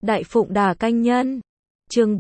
Đại Phụng Đà Canh Nhân. Chương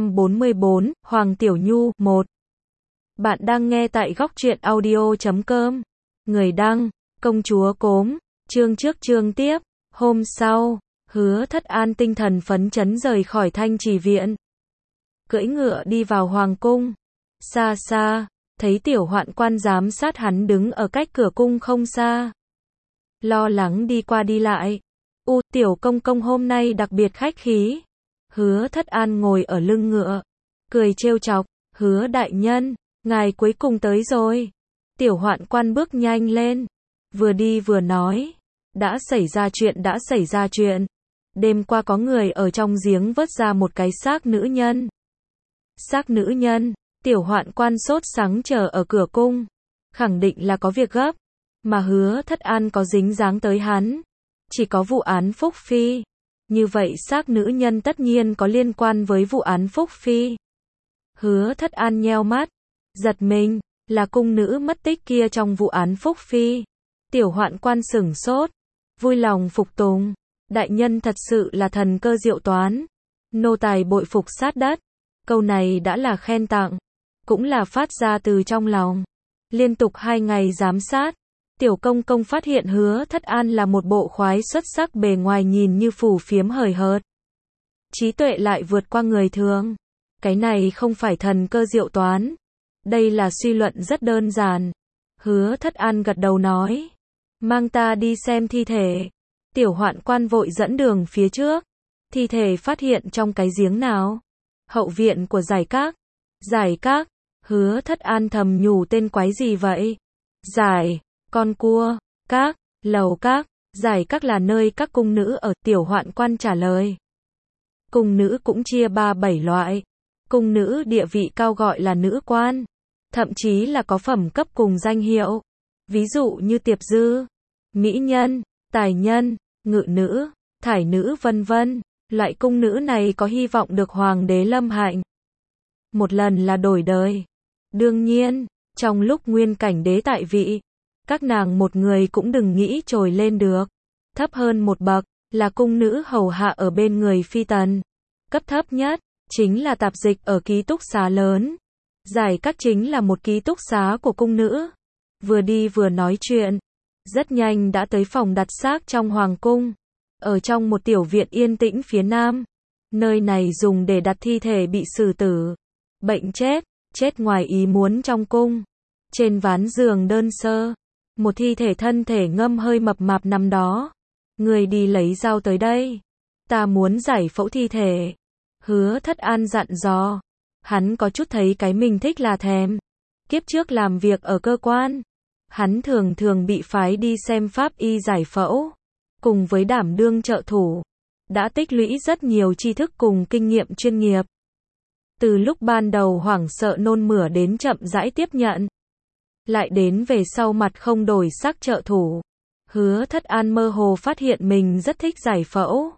444, Hoàng Tiểu Nhu, 1. Bạn đang nghe tại góc truyện audio.com. Người đăng, Công Chúa Cốm. Chương trước chương tiếp. Hôm sau, Hứa Thất An tinh thần phấn chấn rời khỏi Thanh Trì Viện. Cưỡi ngựa đi vào Hoàng Cung. Xa xa, thấy Tiểu Hoạn Quan giám sát hắn đứng ở cách cửa cung không xa. Lo lắng đi qua đi lại. Tiểu công công hôm nay đặc biệt khách khí. Hứa Thất An ngồi ở lưng ngựa, cười trêu chọc, Hứa đại nhân, ngài cuối cùng tới rồi. Tiểu Hoạn Quan bước nhanh lên, vừa đi vừa nói, đã xảy ra chuyện. Đêm qua có người ở trong giếng vớt ra một cái xác nữ nhân. Xác nữ nhân, Tiểu Hoạn Quan sốt sắng chờ ở cửa cung, khẳng định là có việc gấp, mà Hứa Thất An có dính dáng tới hắn. Chỉ có vụ án Phúc Phi. Như vậy xác nữ nhân tất nhiên có liên quan với vụ án Phúc Phi. Hứa Thất An nheo mắt, giật mình, là cung nữ mất tích kia trong vụ án Phúc Phi. Tiểu Hoạn Quan sửng sốt, vui lòng phục tùng. Đại nhân thật sự là thần cơ diệu toán. Nô tài bội phục sát đất. Câu này đã là khen tặng, cũng là phát ra từ trong lòng. Liên tục 2 ngày giám sát, Tiểu công công phát hiện Hứa Thất An là một bộ khoái xuất sắc, bề ngoài nhìn như phù phiếm hời hợt, trí tuệ lại vượt qua người thường. Cái này không phải thần cơ diệu toán, đây là suy luận rất đơn giản. Hứa Thất An gật đầu nói, mang ta đi xem thi thể. Tiểu Hoạn Quan vội dẫn đường phía trước. Thi thể phát hiện trong cái giếng nào? Hậu viện của Giải Các. Giải Các? Hứa Thất An thầm nhủ, tên quái gì vậy? Giải, con cua, Các, lầu Các. Giải Các là nơi các cung nữ ở. Tiểu Hoạn Quan trả lời. Cung nữ cũng chia 3-7 loại. Cung nữ địa vị cao gọi là nữ quan, thậm chí là có phẩm cấp cùng danh hiệu. Ví dụ như tiệp dư, mỹ nhân, tài nhân, ngự nữ, thải nữ vân vân. Loại cung nữ này có hy vọng được hoàng đế lâm hạnh một lần là đổi đời. Đương nhiên, trong lúc Nguyên Cảnh đế tại vị, các nàng một người cũng đừng nghĩ trồi lên được. Thấp hơn một bậc là cung nữ hầu hạ ở bên người phi tần. Cấp thấp nhất chính là tạp dịch ở ký túc xá lớn. Giải Các chính là một ký túc xá của cung nữ. Vừa đi vừa nói chuyện, rất nhanh đã tới phòng đặt xác trong hoàng cung. Ở trong một tiểu viện yên tĩnh phía nam. Nơi này dùng để đặt thi thể bị xử tử, bệnh chết, chết ngoài ý muốn trong cung. Trên ván giường đơn sơ, một thi thể thân thể ngâm hơi mập mạp nằm đó. Người đi lấy dao tới đây, ta muốn giải phẫu thi thể. Hứa Thất An dặn dò. Hắn có chút thấy cái mình thích là thèm. Kiếp trước làm việc ở cơ quan, hắn thường thường bị phái đi xem pháp y giải phẫu, cùng với đảm đương trợ thủ, đã tích lũy rất nhiều tri thức cùng kinh nghiệm chuyên nghiệp. Từ lúc ban đầu hoảng sợ nôn mửa đến chậm rãi tiếp nhận, lại đến về sau mặt không đổi sắc trợ thủ, Hứa Thất An mơ hồ phát hiện mình rất thích giải phẫu.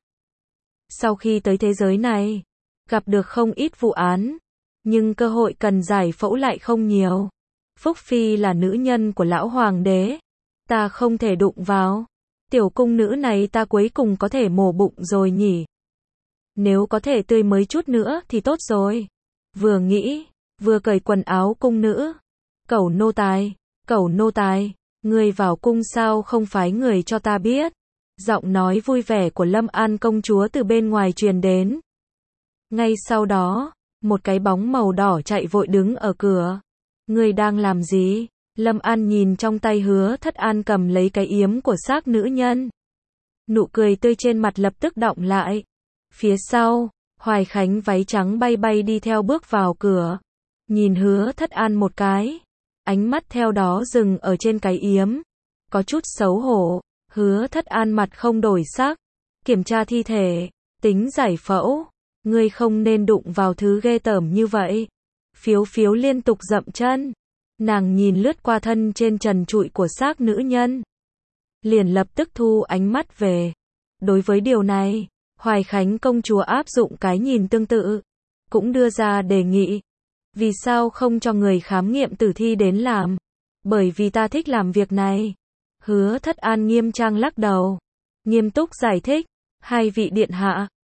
Sau khi tới thế giới này, gặp được không ít vụ án, nhưng cơ hội cần giải phẫu lại không nhiều. Phúc Phi là nữ nhân của lão hoàng đế, ta không thể đụng vào. Tiểu cung nữ này ta cuối cùng có thể mổ bụng rồi nhỉ? Nếu có thể tươi mới chút nữa thì tốt rồi. Vừa nghĩ, vừa cởi quần áo cung nữ. Cẩu nô tài, ngươi vào cung sao không phái người cho ta biết? Giọng nói vui vẻ của Lâm An công chúa từ bên ngoài truyền đến. Ngay sau đó, một cái bóng màu đỏ chạy vội đứng ở cửa. Ngươi đang làm gì? Lâm An nhìn trong tay Hứa Thất An cầm lấy cái yếm của xác nữ nhân. Nụ cười tươi trên mặt lập tức đọng lại. Phía sau, Hoài Khánh váy trắng bay bay đi theo bước vào cửa. Nhìn Hứa Thất An một cái. Ánh mắt theo đó dừng ở trên cái yếm. Có chút xấu hổ. Hứa Thất An mặt không đổi sắc. Kiểm tra thi thể, tính giải phẫu. Ngươi không nên đụng vào thứ ghê tởm như vậy. Phiếu phiếu liên tục dậm chân. Nàng nhìn lướt qua thân trên trần trụi của xác nữ nhân, liền lập tức thu ánh mắt về. Đối với điều này, Hoài Khánh công chúa áp dụng cái nhìn tương tự, cũng đưa ra đề nghị. Vì sao không cho người khám nghiệm tử thi đến làm? Bởi vì ta thích làm việc này. Hứa Thất An nghiêm trang lắc đầu, nghiêm túc giải thích. Hai vị điện hạ,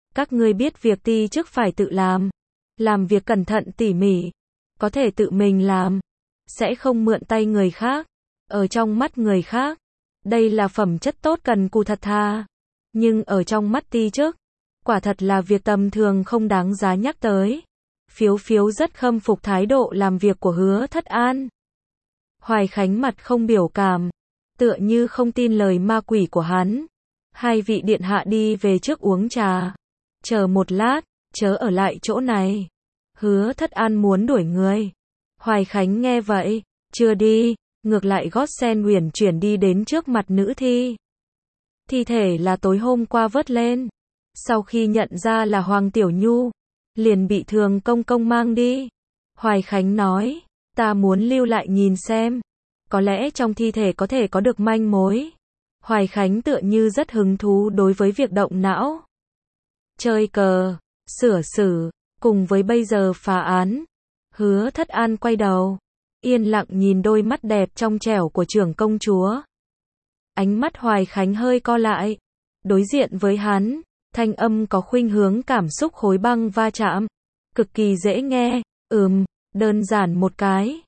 Các ngươi biết việc ti chức phải tự làm việc cẩn thận tỉ mỉ, có thể tự mình làm, sẽ không mượn tay người khác, ở trong mắt người khác, đây là phẩm chất tốt cần cù thật thà, nhưng ở trong mắt ti chức, quả thật là việc tầm thường không đáng giá nhắc tới. Phiếu phiếu rất khâm phục thái độ làm việc của Hứa Thất An. Hoài Khánh mặt không biểu cảm, tựa như không tin lời ma quỷ của hắn. Hai vị điện hạ đi về trước uống trà. Chờ một lát, chớ ở lại chỗ này. Hứa Thất An muốn đuổi người. Hoài Khánh nghe vậy, chưa đi, ngược lại gót sen uyển chuyển đi đến trước mặt nữ thi. Thi thể là tối hôm qua vớt lên. Sau khi nhận ra là Hoàng Tiểu Nhu, liền bị Thường công công mang đi. Hoài Khánh nói, ta muốn lưu lại nhìn xem. Có lẽ trong thi thể có thể có được manh mối. Hoài Khánh tựa như rất hứng thú đối với việc động não. Chơi cờ, sửa xử, cùng với bây giờ phá án. Hứa Thất An quay đầu, yên lặng nhìn đôi mắt đẹp trong trẻo của trưởng công chúa. Ánh mắt Hoài Khánh hơi co lại. Đối diện với hắn, thanh âm có khuynh hướng cảm xúc khối băng va chạm. Cực kỳ dễ nghe, đơn giản một cái,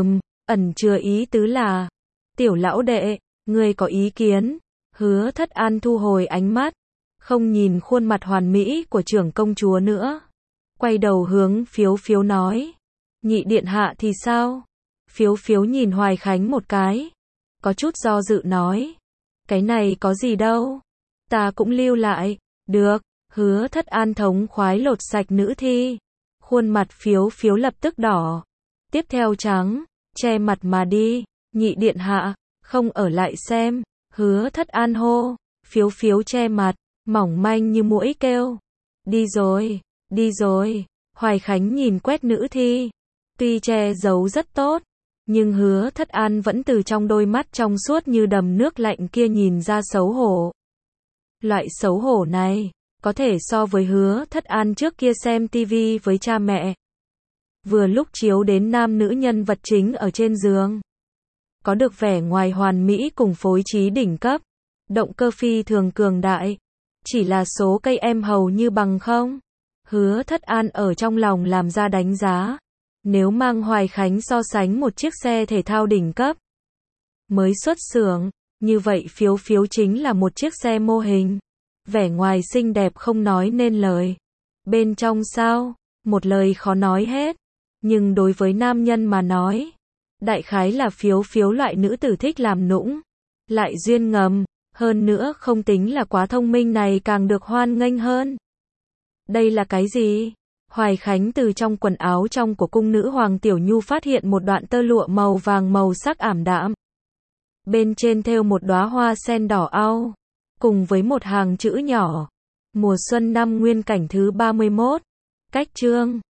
ẩn chứa ý tứ là, tiểu lão đệ, ngươi có ý kiến. Hứa Thất An thu hồi ánh mắt, không nhìn khuôn mặt hoàn mỹ của trưởng công chúa nữa. Quay đầu hướng Phiếu Phiếu nói, nhị điện hạ thì sao? Phiếu Phiếu nhìn Hoài Khánh một cái, có chút do dự nói, cái này có gì đâu, ta cũng lưu lại. Được, Hứa Thất An thống khoái lột sạch nữ thi. Khuôn mặt Phiếu Phiếu lập tức đỏ. Tiếp theo trắng, che mặt mà đi. Nhị điện hạ, không ở lại xem. Hứa Thất An hô. Phiếu Phiếu che mặt, mỏng manh như muỗi kêu. Đi rồi, đi rồi. Hoài Khánh nhìn quét nữ thi. Tuy che giấu rất tốt, nhưng Hứa Thất An vẫn từ trong đôi mắt trong suốt như đầm nước lạnh kia nhìn ra xấu hổ. Loại xấu hổ này, có thể so với Hứa Thất An trước kia xem tivi với cha mẹ. Vừa lúc chiếu đến nam nữ nhân vật chính ở trên giường. Có được vẻ ngoài hoàn mỹ cùng phối trí đỉnh cấp. Động cơ phi thường cường đại. Chỉ là số cây em hầu như bằng không. Hứa Thất An ở trong lòng làm ra đánh giá. Nếu mang Hoài Khánh so sánh một chiếc xe thể thao đỉnh cấp mới xuất xưởng, như vậy Phiếu Phiếu chính là một chiếc xe mô hình. Vẻ ngoài xinh đẹp không nói nên lời. Bên trong sao? Một lời khó nói hết. Nhưng đối với nam nhân mà nói, đại khái là Phiếu Phiếu loại nữ tử thích làm nũng, lại duyên ngầm, hơn nữa không tính là quá thông minh này càng được hoan nghênh hơn. Đây là cái gì? Hoài Khánh từ trong quần áo trong của cung nữ Hoàng Tiểu Nhu phát hiện một đoạn tơ lụa màu vàng màu sắc ảm đạm. Bên trên thêu một đóa hoa sen đỏ au, cùng với một hàng chữ nhỏ. Mùa xuân năm Nguyên Cảnh thứ 31. Cách chương